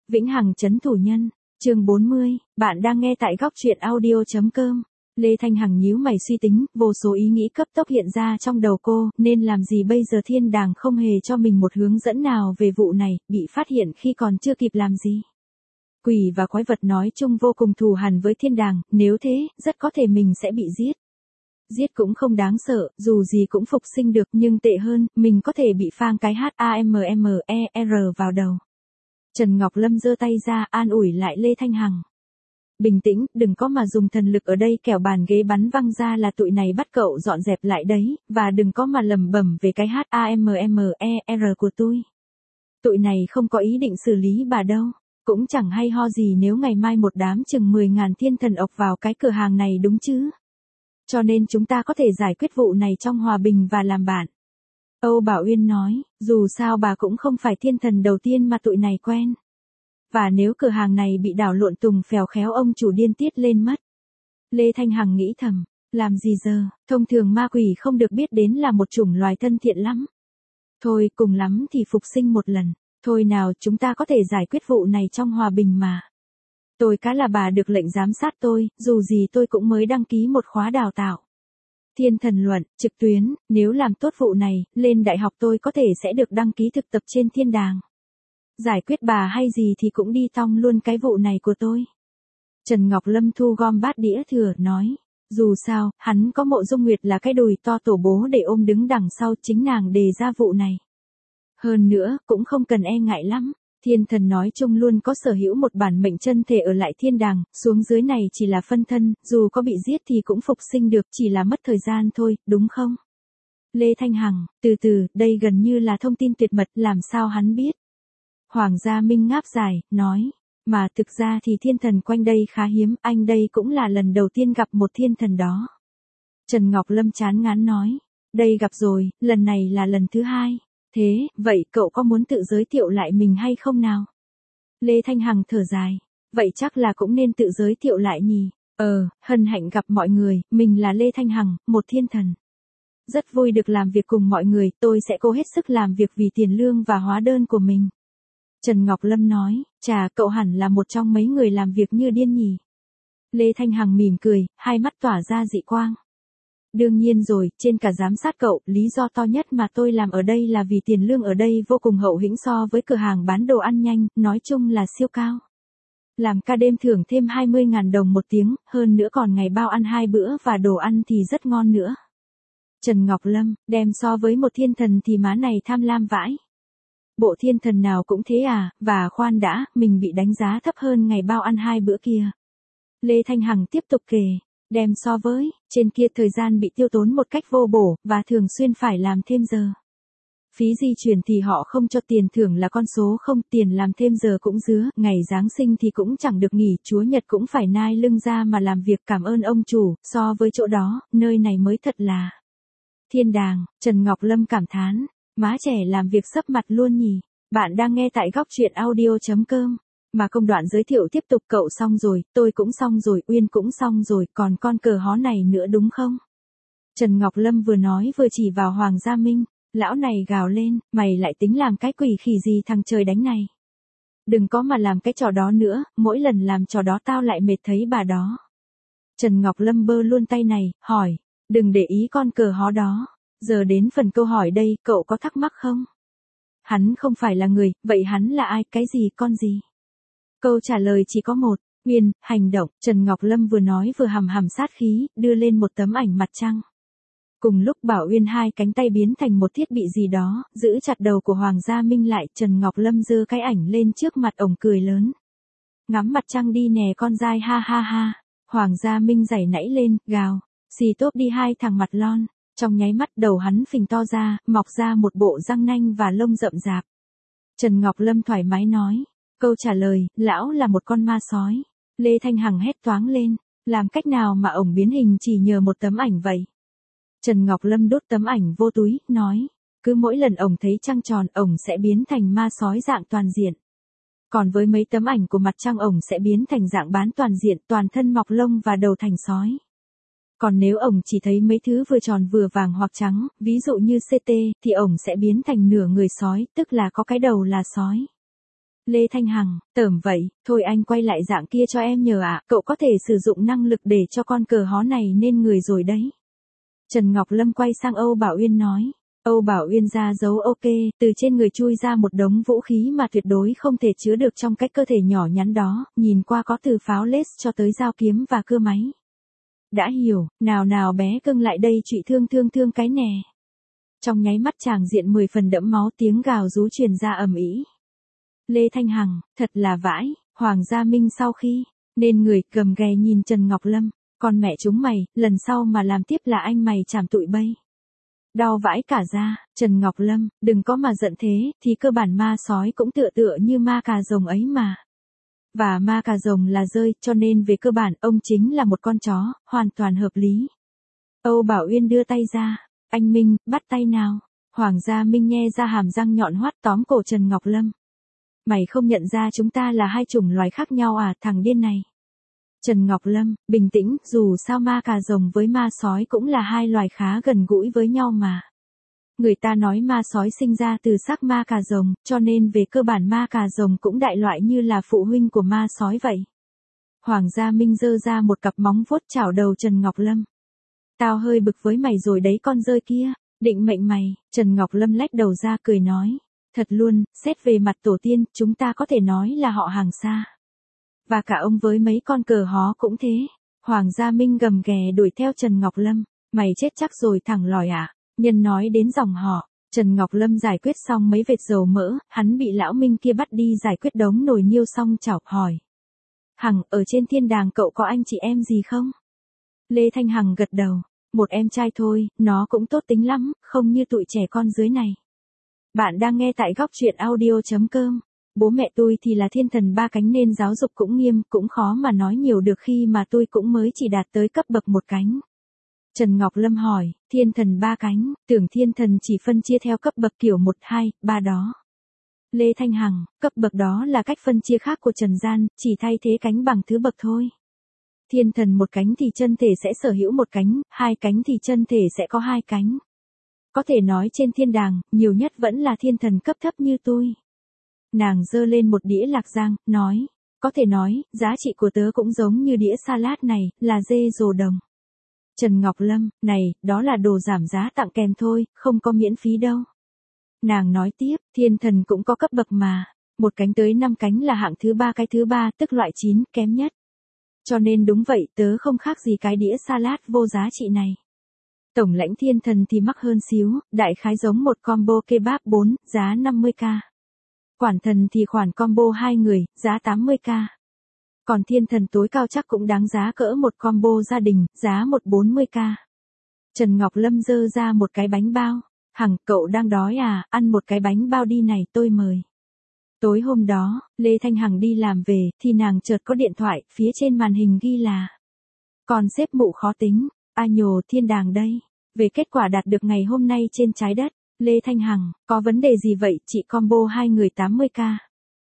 Vĩnh Hằng trấn thủ nhân, chương 40, bạn đang nghe tại góc truyện audio.com. Lê Thanh Hằng nhíu mày suy tính, vô số ý nghĩ cấp tốc hiện ra trong đầu cô, nên làm gì bây giờ thiên đàng không hề cho mình một hướng dẫn nào về vụ này, bị phát hiện khi còn chưa kịp làm gì. Quỷ và quái vật nói chung vô cùng thù hằn với thiên đàng, nếu thế, rất có thể mình sẽ bị giết. Giết cũng không đáng sợ, dù gì cũng phục sinh được, nhưng tệ hơn, mình có thể bị phang cái HAMMER vào đầu. Trần Ngọc Lâm giơ tay ra, an ủi lại Lê Thanh Hằng. Bình tĩnh, đừng có mà dùng thần lực ở đây, kẻo bàn ghế bắn văng ra là tụi này bắt cậu dọn dẹp lại đấy, và đừng có mà lầm bẩm về cái HAMMER của tôi. Tụi này không có ý định xử lý bà đâu, cũng chẳng hay ho gì nếu ngày mai một đám chừng 10.000 thiên thần ộc vào cái cửa hàng này đúng chứ. Cho nên chúng ta có thể giải quyết vụ này trong hòa bình và làm bạn. Âu Bảo Uyên nói, dù sao bà cũng không phải thiên thần đầu tiên mà tụi này quen. Và nếu cửa hàng này bị đảo lộn tùng phèo khéo ông chủ điên tiết lên mất. Lê Thanh Hằng nghĩ thầm, làm gì giờ, thông thường ma quỷ không được biết đến là một chủng loài thân thiện lắm. Thôi, cùng lắm thì phục sinh một lần, thôi nào chúng ta có thể giải quyết vụ này trong hòa bình mà. Tôi cá là bà được lệnh giám sát tôi, dù gì tôi cũng mới đăng ký một khóa đào tạo. Thiên thần luận, trực tuyến, nếu làm tốt vụ này, lên đại học tôi có thể sẽ được đăng ký thực tập trên thiên đàng. Giải quyết bà hay gì thì cũng đi tong luôn cái vụ này của tôi. Trần Ngọc Lâm thu gom bát đĩa thừa, nói, dù sao, hắn có Mộ Dung Nguyệt là cái đùi to tổ bố để ôm đứng đằng sau, chính nàng đề ra vụ này. Hơn nữa, cũng không cần e ngại lắm. Thiên thần nói chung luôn có sở hữu một bản mệnh chân thể ở lại thiên đàng, xuống dưới này chỉ là phân thân, dù có bị giết thì cũng phục sinh được, chỉ là mất thời gian thôi, đúng không? Lê Thanh Hằng, từ từ, đây gần như là thông tin tuyệt mật, làm sao hắn biết? Hoàng gia Minh ngáp dài, nói, mà thực ra thì thiên thần quanh đây khá hiếm, anh đây cũng là lần đầu tiên gặp một thiên thần đó. Trần Ngọc Lâm chán ngán nói, đây gặp rồi, lần này là lần thứ hai. Thế, vậy cậu có muốn tự giới thiệu lại mình hay không nào? Lê Thanh Hằng thở dài, vậy chắc là cũng nên tự giới thiệu lại nhỉ. Hân hạnh gặp mọi người, mình là Lê Thanh Hằng, một thiên thần. Rất vui được làm việc cùng mọi người, tôi sẽ cố hết sức làm việc vì tiền lương và hóa đơn của mình. Trần Ngọc Lâm nói, chà, cậu hẳn là một trong mấy người làm việc như điên nhỉ. Lê Thanh Hằng mỉm cười, hai mắt tỏa ra dị quang. Đương nhiên rồi, trên cả giám sát cậu, lý do to nhất mà tôi làm ở đây là vì tiền lương ở đây vô cùng hậu hĩnh so với cửa hàng bán đồ ăn nhanh, nói chung là siêu cao. Làm ca đêm thưởng thêm 20.000 đồng một tiếng, hơn nữa còn ngày bao ăn 2 bữa và đồ ăn thì rất ngon nữa. Trần Ngọc Lâm, đem so với một thiên thần thì má này tham lam vãi. Bộ thiên thần nào cũng thế à, và khoan đã, mình bị đánh giá thấp hơn ngày bao ăn 2 bữa kia. Lê Thanh Hằng tiếp tục kể. Đem so với, trên kia thời gian bị tiêu tốn một cách vô bổ, và thường xuyên phải làm thêm giờ. Phí di chuyển thì họ không cho, tiền thưởng là con số không, tiền làm thêm giờ cũng dứa, ngày Giáng sinh thì cũng chẳng được nghỉ, Chúa Nhật cũng phải nai lưng ra mà làm việc cảm ơn ông chủ, so với chỗ đó, nơi này mới thật là thiên đàng. Trần Ngọc Lâm cảm thán, má trẻ làm việc sấp mặt luôn nhỉ. Bạn đang nghe tại góc truyện audio.com. Mà công đoạn giới thiệu tiếp tục, cậu xong rồi, tôi cũng xong rồi, Uyên cũng xong rồi, còn con cờ hó này nữa đúng không? Trần Ngọc Lâm vừa nói vừa chỉ vào Hoàng Gia Minh, lão này gào lên, mày lại tính làm cái quỷ khỉ gì thằng trời đánh này. Đừng có mà làm cái trò đó nữa, mỗi lần làm trò đó tao lại mệt thấy bà đó. Trần Ngọc Lâm bơ luôn tay này, hỏi, đừng để ý con cờ hó đó, giờ đến phần câu hỏi đây, cậu có thắc mắc không? Hắn không phải là người, vậy hắn là ai, cái gì, con gì? Câu trả lời chỉ có một, Uyên, hành động. Trần Ngọc Lâm vừa nói vừa hầm hầm sát khí, đưa lên một tấm ảnh mặt trăng. Cùng lúc Bảo Uyên hai cánh tay biến thành một thiết bị gì đó, giữ chặt đầu của Hoàng Gia Minh lại, Trần Ngọc Lâm giơ cái ảnh lên trước mặt ổng cười lớn. Ngắm mặt trăng đi nè con dai, ha ha ha. Hoàng Gia Minh giãy nảy lên, gào, xì tốp đi hai thằng mặt lon. Trong nháy mắt đầu hắn phình to ra, mọc ra một bộ răng nanh và lông rậm rạp. Trần Ngọc Lâm thoải mái nói. Câu trả lời, lão là một con ma sói. Lê Thanh Hằng hét toáng lên, làm cách nào mà ổng biến hình chỉ nhờ một tấm ảnh vậy? Trần Ngọc Lâm đốt tấm ảnh vô túi, nói, cứ mỗi lần ổng thấy trăng tròn, ổng sẽ biến thành ma sói dạng toàn diện. Còn với mấy tấm ảnh của mặt trăng, ổng sẽ biến thành dạng bán toàn diện, toàn thân mọc lông và đầu thành sói. Còn nếu ổng chỉ thấy mấy thứ vừa tròn vừa vàng hoặc trắng, ví dụ như CT, thì ổng sẽ biến thành nửa người sói, tức là có cái đầu là sói. Lê Thanh Hằng, tởm vậy, thôi anh quay lại dạng kia cho em nhờ ạ, cậu có thể sử dụng năng lực để cho con cờ hó này nên người rồi đấy. Trần Ngọc Lâm quay sang Âu Bảo Uyên nói. Âu Bảo Uyên ra dấu ok, từ trên người chui ra một đống vũ khí mà tuyệt đối không thể chứa được trong cái cơ thể nhỏ nhắn đó, nhìn qua có từ pháo lết cho tới dao kiếm và cưa máy. Đã hiểu, nào nào bé cưng lại đây trụy thương cái nè. Trong nháy mắt tràng diện 10 phần đẫm máu, tiếng gào rú truyền ra ầm ĩ. Lê Thanh Hằng, thật là vãi, Hoàng Gia Minh sau khi nên người gầm ghè nhìn Trần Ngọc Lâm, con mẹ chúng mày, lần sau mà làm tiếp là anh mày chảm tụi bây. Đau vãi cả ra, Trần Ngọc Lâm, đừng có mà giận thế, thì cơ bản ma sói cũng tựa như ma cà rồng ấy mà. Và ma cà rồng là rơi, cho nên về cơ bản ông chính là một con chó, hoàn toàn hợp lý. Âu Bảo Uyên đưa tay ra, anh Minh, bắt tay nào. Hoàng Gia Minh nhe ra hàm răng nhọn hoắt tóm cổ Trần Ngọc Lâm. Mày không nhận ra chúng ta là hai chủng loài khác nhau à, thằng điên này. Trần Ngọc Lâm, bình tĩnh, dù sao ma cà rồng với ma sói cũng là hai loài khá gần gũi với nhau mà. Người ta nói ma sói sinh ra từ xác ma cà rồng, cho nên về cơ bản ma cà rồng cũng đại loại như là phụ huynh của ma sói vậy. Hoàng Gia Minh giơ ra một cặp móng vuốt chảo đầu Trần Ngọc Lâm. Tao hơi bực với mày rồi đấy con rơi kia, định mệnh mày. Trần Ngọc Lâm lách đầu ra cười nói. Thật luôn, xét về mặt tổ tiên, chúng ta có thể nói là họ hàng xa. Và cả ông với mấy con cờ hó cũng thế. Hoàng Gia Minh gầm ghè đuổi theo Trần Ngọc Lâm. Mày chết chắc rồi thẳng lòi à. Nhân nói đến dòng họ. Trần Ngọc Lâm giải quyết xong mấy vệt dầu mỡ, hắn bị lão Minh kia bắt đi giải quyết đống nồi niêu xong chọc hỏi. Hằng, ở trên thiên đàng cậu có anh chị em gì không? Lê Thanh Hằng gật đầu. Một em trai thôi, nó cũng tốt tính lắm, không như tụi trẻ con dưới này. Bạn đang nghe tại góc truyện audio.com. Bố mẹ tôi thì là thiên thần ba cánh nên giáo dục cũng nghiêm, cũng khó mà nói nhiều được khi mà tôi cũng mới chỉ đạt tới cấp bậc một cánh. Trần Ngọc Lâm hỏi, thiên thần ba cánh, tưởng thiên thần chỉ phân chia theo cấp bậc kiểu 1, 2, 3 đó. Lê Thanh Hằng, cấp bậc đó là cách phân chia khác của trần gian, chỉ thay thế cánh bằng thứ bậc thôi. Thiên thần một cánh thì chân thể sẽ sở hữu một cánh, hai cánh thì chân thể sẽ có hai cánh. Có thể nói trên thiên đàng, nhiều nhất vẫn là thiên thần cấp thấp như tôi. Nàng giơ lên một đĩa lạc giang, nói, có thể nói, giá trị của tớ cũng giống như đĩa salad này, là dê rồ đồng. Trần Ngọc Lâm, này, đó là đồ giảm giá tặng kèm thôi, không có miễn phí đâu. Nàng nói tiếp, thiên thần cũng có cấp bậc mà, một cánh tới 5 cánh là hạng thứ 3, cái thứ 3 tức loại 9, kém nhất. Cho nên đúng vậy, tớ không khác gì cái đĩa salad vô giá trị này. Tổng lãnh thiên thần thì mắc hơn xíu, đại khái giống một combo kebab 4, giá 50k. Quản thần thì khoản combo 2 người, giá 80k. Còn thiên thần tối cao chắc cũng đáng giá cỡ một combo gia đình, giá 140k. Trần Ngọc Lâm giơ ra một cái bánh bao. Hằng, cậu đang đói à, ăn một cái bánh bao đi này, tôi mời. Tối hôm đó, Lê Thanh Hằng đi làm về, thì nàng chợt có điện thoại, phía trên màn hình ghi là. Còn sếp Mụ khó tính, a nhồ thiên đàng đây. Về kết quả đạt được ngày hôm nay trên trái đất. Lê Thanh Hằng, có vấn đề gì vậy, chị combo 2 người 80k.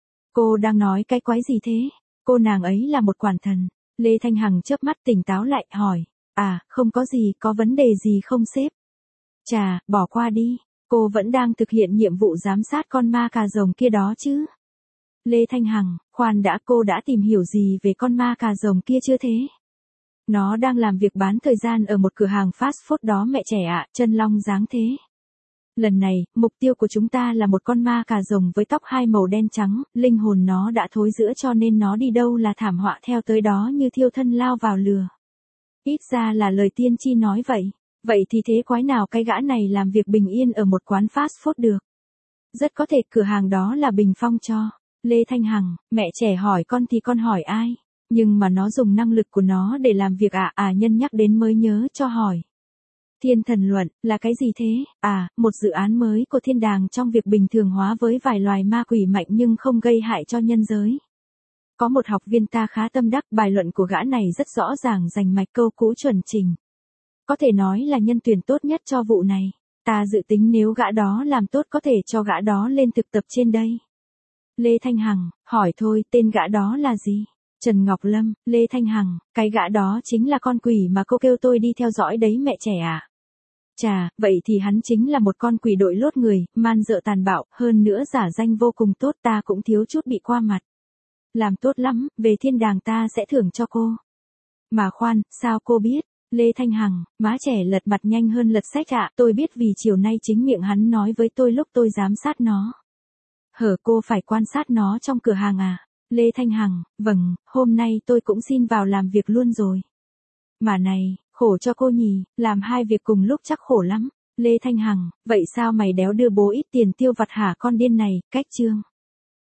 Cô đang nói cái quái gì thế? Cô nàng ấy là một quản thần. Lê Thanh Hằng chớp mắt tỉnh táo lại, hỏi. À, không có gì, có vấn đề gì không sếp? Chà, bỏ qua đi. Cô vẫn đang thực hiện nhiệm vụ giám sát con ma cà rồng kia đó chứ. Lê Thanh Hằng, khoan đã, cô đã tìm hiểu gì về con ma cà rồng kia chưa thế? Nó đang làm việc bán thời gian ở một cửa hàng fast food đó mẹ trẻ ạ, chân long dáng thế. Lần này, mục tiêu của chúng ta là một con ma cà rồng với tóc hai màu đen trắng, linh hồn nó đã thối rữa cho nên nó đi đâu là thảm họa theo tới đó như thiêu thân lao vào lửa. Ít ra là lời tiên tri nói vậy. Vậy thì thế quái nào cái gã này làm việc bình yên ở một quán fast food được? Rất có thể cửa hàng đó là bình phong cho. Lê Thanh Hằng, mẹ trẻ hỏi con thì con hỏi ai? Nhưng mà nó dùng năng lực của nó để làm việc nhân nhắc đến mới nhớ cho hỏi. Thiên thần luận, là cái gì thế? À, một dự án mới của thiên đàng trong việc bình thường hóa với vài loài ma quỷ mạnh nhưng không gây hại cho nhân giới. Có một học viên ta khá tâm đắc, bài luận của gã này rất rõ ràng, rành mạch, câu cũ chuẩn chỉnh. Có thể nói là nhân tuyển tốt nhất cho vụ này. Ta dự tính nếu gã đó làm tốt có thể cho gã đó lên thực tập trên đây. Lê Thanh Hằng, hỏi thôi, tên gã đó là gì? Trần Ngọc Lâm, Lê Thanh Hằng, cái gã đó chính là con quỷ mà cô kêu tôi đi theo dõi đấy mẹ trẻ ạ. Chà, vậy thì hắn chính là một con quỷ đội lốt người, man dợ tàn bạo, hơn nữa giả danh vô cùng tốt, ta cũng thiếu chút bị qua mặt. Làm tốt lắm, về thiên đàng ta sẽ thưởng cho cô. Mà khoan, sao cô biết? Lê Thanh Hằng, má trẻ lật mặt nhanh hơn lật sách ạ, tôi biết vì chiều nay chính miệng hắn nói với tôi lúc tôi giám sát nó. Hở, cô phải quan sát nó trong cửa hàng à? Lê Thanh Hằng, vâng, hôm nay tôi cũng xin vào làm việc luôn rồi. Mà này, khổ cho cô nhỉ, làm hai việc cùng lúc chắc khổ lắm. Lê Thanh Hằng, vậy sao mày đéo đưa bố ít tiền tiêu vặt hả con điên này, cách chương.